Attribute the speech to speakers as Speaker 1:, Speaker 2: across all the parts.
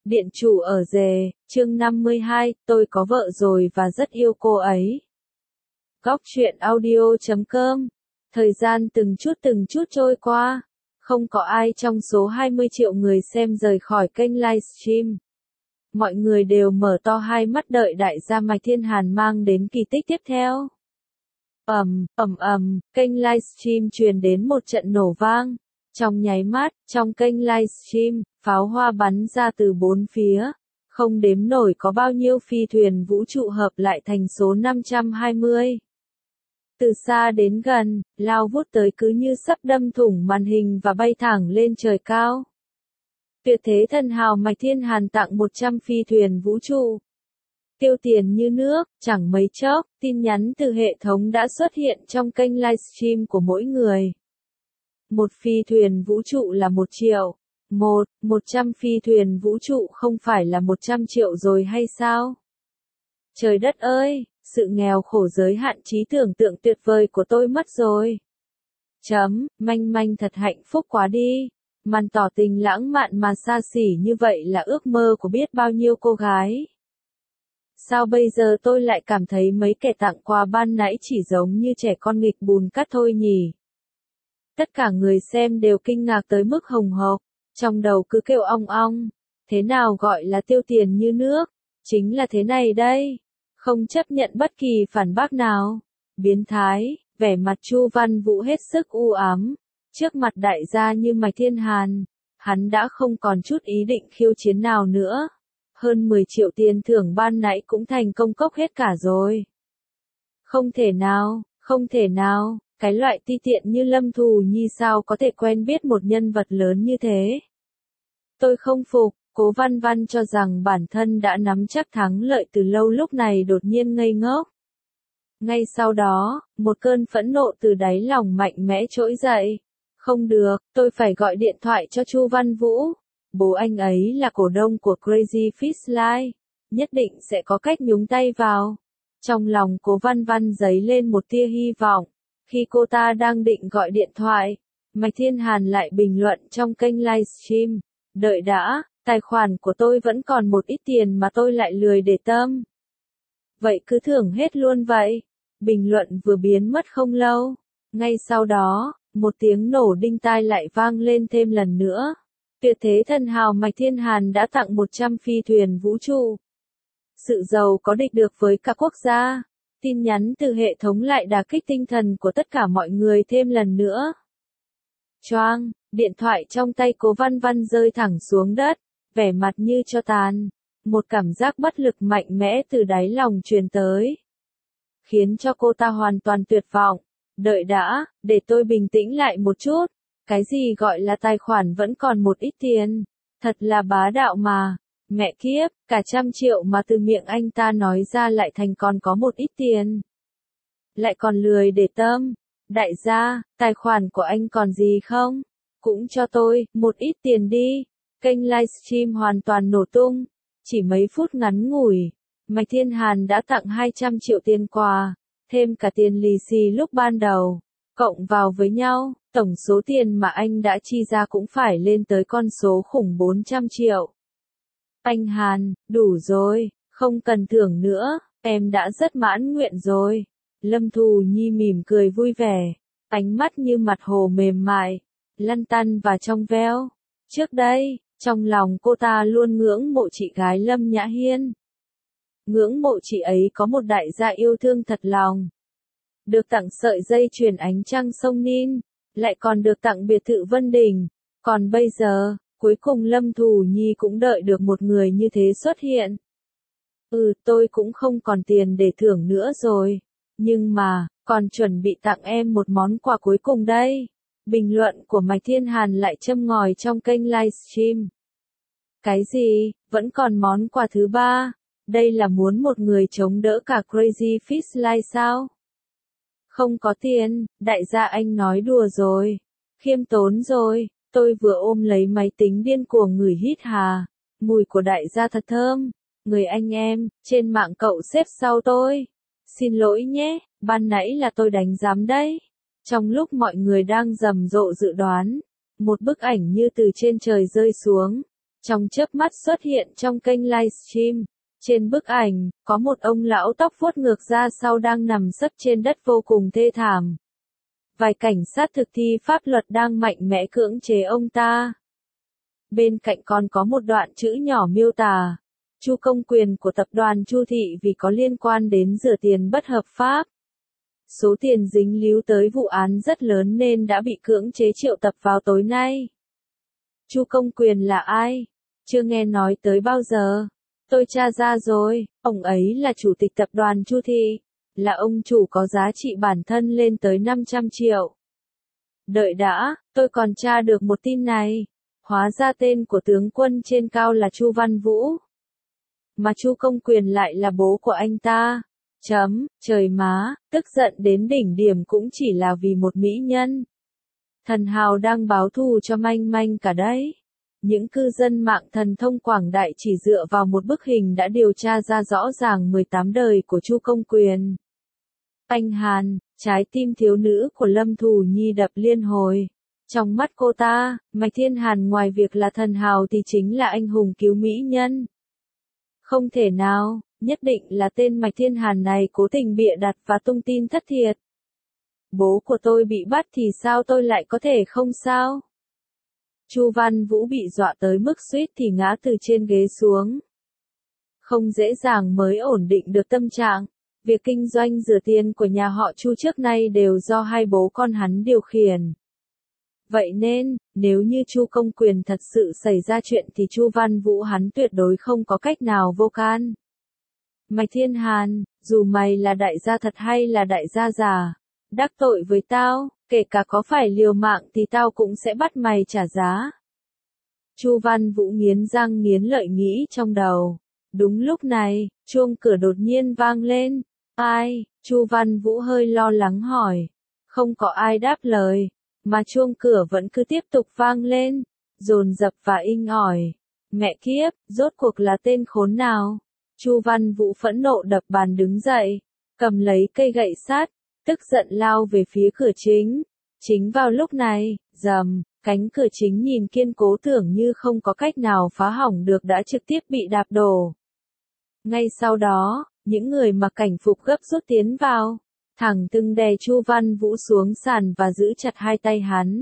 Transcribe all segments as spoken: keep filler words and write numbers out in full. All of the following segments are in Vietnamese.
Speaker 1: Điện chủ ở rể, chương năm mươi hai, tôi có vợ rồi và rất yêu cô ấy. Góc truyện audio chấm com. Thời gian từng chút từng chút trôi qua. Không có ai trong số hai mươi triệu người xem rời khỏi kênh livestream. Mọi người đều mở to hai mắt đợi đại gia Mạch Thiên Hàn mang đến kỳ tích tiếp theo. Ầm, ầm ầm, kênh livestream truyền đến một trận nổ vang. Trong nháy mắt, trong kênh livestream, pháo hoa bắn ra từ bốn phía. Không đếm nổi có bao nhiêu phi thuyền vũ trụ hợp lại thành số năm trăm hai mươi. Từ xa đến gần, lao vút tới cứ như sắp đâm thủng màn hình và bay thẳng lên trời cao. Tuyệt thế thần hào Mạch Thiên Hàn tặng một trăm phi thuyền vũ trụ. Tiêu tiền như nước, chẳng mấy chốc, tin nhắn từ hệ thống đã xuất hiện trong kênh livestream của mỗi người. Một phi thuyền vũ trụ là một triệu. Một, một trăm phi thuyền vũ trụ không phải là một trăm triệu rồi hay sao? Trời đất ơi, sự nghèo khổ giới hạn trí tưởng tượng tuyệt vời của tôi mất rồi. Chấm, manh manh thật hạnh phúc quá đi. Màn tỏ tình lãng mạn mà xa xỉ như vậy là ước mơ của biết bao nhiêu cô gái. Sao bây giờ tôi lại cảm thấy mấy kẻ tặng quà ban nãy chỉ giống như trẻ con nghịch bùn cát thôi nhỉ? Tất cả người xem đều kinh ngạc tới mức hồng hộc, trong đầu cứ kêu ong ong. Thế nào gọi là tiêu tiền như nước? Chính là thế này đây. Không chấp nhận bất kỳ phản bác nào. Biến thái, vẻ mặt Chu Văn Vũ hết sức u ám. Trước mặt đại gia như Mạch Thiên Hàn, hắn đã không còn chút ý định khiêu chiến nào nữa. Hơn mười triệu tiền thưởng ban nãy cũng thành công cốc hết cả rồi. Không thể nào, không thể nào, cái loại ti tiện như Lâm Thù Nhi sao có thể quen biết một nhân vật lớn như thế. Tôi không phục, Cố Văn Văn cho rằng bản thân đã nắm chắc thắng lợi từ lâu lúc này đột nhiên ngây ngốc. Ngay sau đó, một cơn phẫn nộ từ đáy lòng mạnh mẽ trỗi dậy. Không được, tôi phải gọi điện thoại cho Chu Văn Vũ. Bố anh ấy là cổ đông của Crazy Fish Life, nhất định sẽ có cách nhúng tay vào. Trong lòng Cố Văn Văn dấy lên một tia hy vọng. Khi cô ta đang định gọi điện thoại, Mạch Thiên Hàn lại bình luận trong kênh livestream. Đợi đã, tài khoản của tôi vẫn còn một ít tiền mà tôi lại lười để tâm. Vậy cứ thưởng hết luôn vậy. Bình luận vừa biến mất không lâu. Ngay sau đó, một tiếng nổ đinh tai lại vang lên thêm lần nữa. Tuyệt thế thần hào Mạch Thiên Hàn đã tặng một trăm phi thuyền vũ trụ. Sự giàu có địch được với cả quốc gia. Tin nhắn từ hệ thống lại đả kích tinh thần của tất cả mọi người thêm lần nữa. Choang, điện thoại trong tay Cố Văn Văn rơi thẳng xuống đất, vẻ mặt như tro tàn. Một cảm giác bất lực mạnh mẽ từ đáy lòng truyền tới, khiến cho cô ta hoàn toàn tuyệt vọng. Đợi đã, để tôi bình tĩnh lại một chút. Cái gì gọi là tài khoản vẫn còn một ít tiền? Thật là bá đạo mà. Mẹ kiếp, cả trăm triệu mà từ miệng anh ta nói ra lại thành còn có một ít tiền. Lại còn lười để tâm. Đại gia, tài khoản của anh còn gì không? Cũng cho tôi, một ít tiền đi. Kênh livestream hoàn toàn nổ tung. Chỉ mấy phút ngắn ngủi, Mạch Thiên Hàn đã tặng hai trăm triệu tiền quà, thêm cả tiền lì xì lúc ban đầu. Cộng vào với nhau, tổng số tiền mà anh đã chi ra cũng phải lên tới con số khủng bốn trăm triệu. Anh Hàn, đủ rồi, không cần thưởng nữa, em đã rất mãn nguyện rồi. Lâm Thù Nhi mỉm cười vui vẻ, ánh mắt như mặt hồ mềm mại, lăn tăn và trong veo. Trước đây, trong lòng cô ta luôn ngưỡng mộ chị gái Lâm Nhã Hiên. Ngưỡng mộ chị ấy có một đại gia yêu thương thật lòng. Được tặng sợi dây chuyền ánh trăng sông Nin, lại còn được tặng biệt thự Vân Đình. Còn bây giờ, cuối cùng Lâm Thù Nhi cũng đợi được một người như thế xuất hiện. Ừ, tôi cũng không còn tiền để thưởng nữa rồi. Nhưng mà, còn chuẩn bị tặng em một món quà cuối cùng đây. Bình luận của Mạch Thiên Hàn lại châm ngòi trong kênh livestream. Cái gì, vẫn còn món quà thứ ba? Đây là muốn một người chống đỡ cả Crazy Fish Life sao? Không có tiền, đại gia anh nói đùa rồi. Khiêm tốn rồi, tôi vừa ôm lấy máy tính điên cuồng ngửi hít hà. Mùi của đại gia thật thơm. Người anh em, trên mạng cậu xếp sau tôi. Xin lỗi nhé, ban nãy là tôi đánh giám đấy. Trong lúc mọi người đang rầm rộ dự đoán, một bức ảnh như từ trên trời rơi xuống. trong chớp mắt xuất hiện trong kênh livestream. Trên bức ảnh, có một ông lão tóc vuốt ngược ra sau đang nằm sấp trên đất vô cùng thê thảm. Vài cảnh sát thực thi pháp luật đang mạnh mẽ cưỡng chế ông ta. Bên cạnh còn có một đoạn chữ nhỏ miêu tả, Chu Công Quyền của tập đoàn Chu Thị vì có liên quan đến rửa tiền bất hợp pháp. Số tiền dính líu tới vụ án rất lớn nên đã bị cưỡng chế triệu tập vào tối nay. Chu Công Quyền là ai? Chưa nghe nói tới bao giờ. Tôi tra ra rồi, ông ấy là chủ tịch tập đoàn Chu Thị, là ông chủ có giá trị bản thân lên tới năm trăm triệu. Đợi đã, tôi còn tra được một tin này. Hóa ra tên của tướng quân trên cao là Chu Văn Vũ. Mà Chu Công Quyền lại là bố của anh ta. Chấm, trời má, tức giận đến đỉnh điểm cũng chỉ là vì một mỹ nhân. Thần hào đang báo thù cho manh manh cả đấy. Những cư dân mạng thần thông quảng đại chỉ dựa vào một bức hình đã điều tra ra rõ ràng mười tám đời của Chu Công Quyền. Anh Hàn, trái tim thiếu nữ của Lâm Thù Nhi đập liên hồi. Trong mắt cô ta, Mạch Thiên Hàn ngoài việc là thần hào thì chính là anh hùng cứu mỹ nhân. Không thể nào, nhất định là tên Mạch Thiên Hàn này cố tình bịa đặt và tung tin thất thiệt. Bố của tôi bị bắt thì sao tôi lại có thể không sao? Chu Văn Vũ bị dọa tới mức suýt thì ngã từ trên ghế xuống. Không dễ dàng mới ổn định được tâm trạng. Việc kinh doanh rửa tiền của nhà họ Chu trước nay đều do hai bố con hắn điều khiển. Vậy nên, nếu như Chu Công Quyền thật sự xảy ra chuyện thì Chu Văn Vũ hắn tuyệt đối không có cách nào vô can. Mạch Thiên Hàn, dù mày là đại gia thật hay là đại gia giả, đắc tội với tao, kể cả có phải liều mạng thì tao cũng sẽ bắt mày trả giá. Chu Văn Vũ nghiến răng nghiến lợi nghĩ trong đầu. Đúng lúc này, chuông cửa đột nhiên vang lên. Ai? Chu Văn Vũ hơi lo lắng hỏi. Không có ai đáp lời, mà chuông cửa vẫn cứ tiếp tục vang lên, dồn dập và inh ỏi. Mẹ kiếp, rốt cuộc là tên khốn nào? Chu Văn Vũ phẫn nộ đập bàn đứng dậy, cầm lấy cây gậy sắt, tức giận lao về phía cửa chính. Chính vào lúc này, rầm, cánh cửa chính nhìn kiên cố tưởng như không có cách nào phá hỏng được đã trực tiếp bị đạp đổ. Ngay sau đó, những người mặc cảnh phục gấp rút tiến vào, thẳng tưng đè Chu Văn Vũ xuống sàn và giữ chặt hai tay hắn.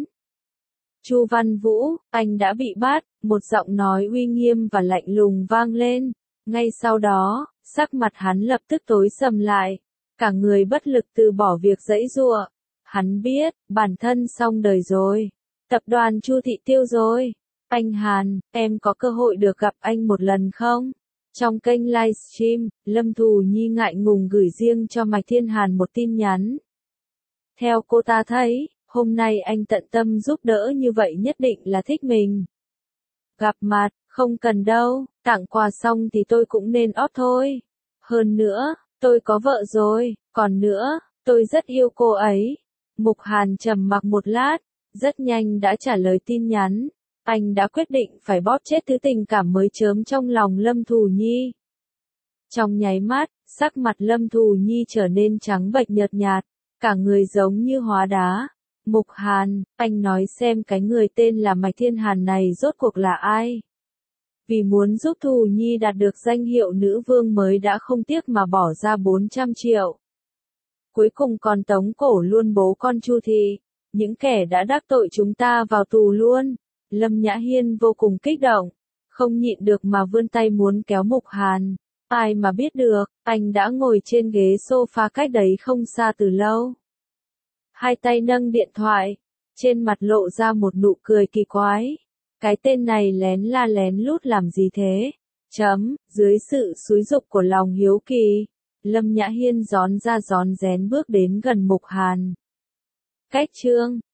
Speaker 1: Chu Văn Vũ, anh đã bị bắt, một giọng nói uy nghiêm và lạnh lùng vang lên. Ngay sau đó, sắc mặt hắn lập tức tối sầm lại, cả người bất lực từ bỏ việc giãy giụa. Hắn biết, bản thân xong đời rồi. Tập đoàn Chu Thị tiêu rồi. Anh Hàn, em có cơ hội được gặp anh một lần không? Trong kênh livestream, Lâm Thù Nhi ngại ngùng gửi riêng cho Mạch Thiên Hàn một tin nhắn. Theo cô ta thấy, hôm nay anh tận tâm giúp đỡ như vậy nhất định là thích mình. Gặp mặt, không cần đâu, tặng quà xong thì tôi cũng nên ót thôi. Hơn nữa, tôi có vợ rồi, còn nữa, tôi rất yêu cô ấy. Mục Hàn trầm mặc một lát, rất nhanh đã trả lời tin nhắn. Anh đã quyết định phải bóp chết thứ tình cảm mới chớm trong lòng Lâm Thù Nhi. Trong nháy mắt, sắc mặt Lâm Thù Nhi trở nên trắng bệch nhợt nhạt, cả người giống như hóa đá. Mục Hàn, anh nói xem cái người tên là Mạch Thiên Hàn này rốt cuộc là ai? Vì muốn giúp Thù Nhi đạt được danh hiệu nữ vương mới đã không tiếc mà bỏ ra bốn trăm triệu. Cuối cùng còn tống cổ luôn bố con Chu Thị. Những kẻ đã đắc tội chúng ta vào tù luôn. Lâm Nhã Hiên vô cùng kích động, không nhịn được mà vươn tay muốn kéo Mục Hàn. Ai mà biết được, anh đã ngồi trên ghế sofa cách đấy không xa từ lâu. Hai tay nâng điện thoại, trên mặt lộ ra một nụ cười kỳ quái. Cái tên này lén la lén lút làm gì thế? Chấm, dưới sự xúi giục của lòng hiếu kỳ, Lâm Nhã Hiên rón ra rón rén bước đến gần Mục Hàn. Cách chương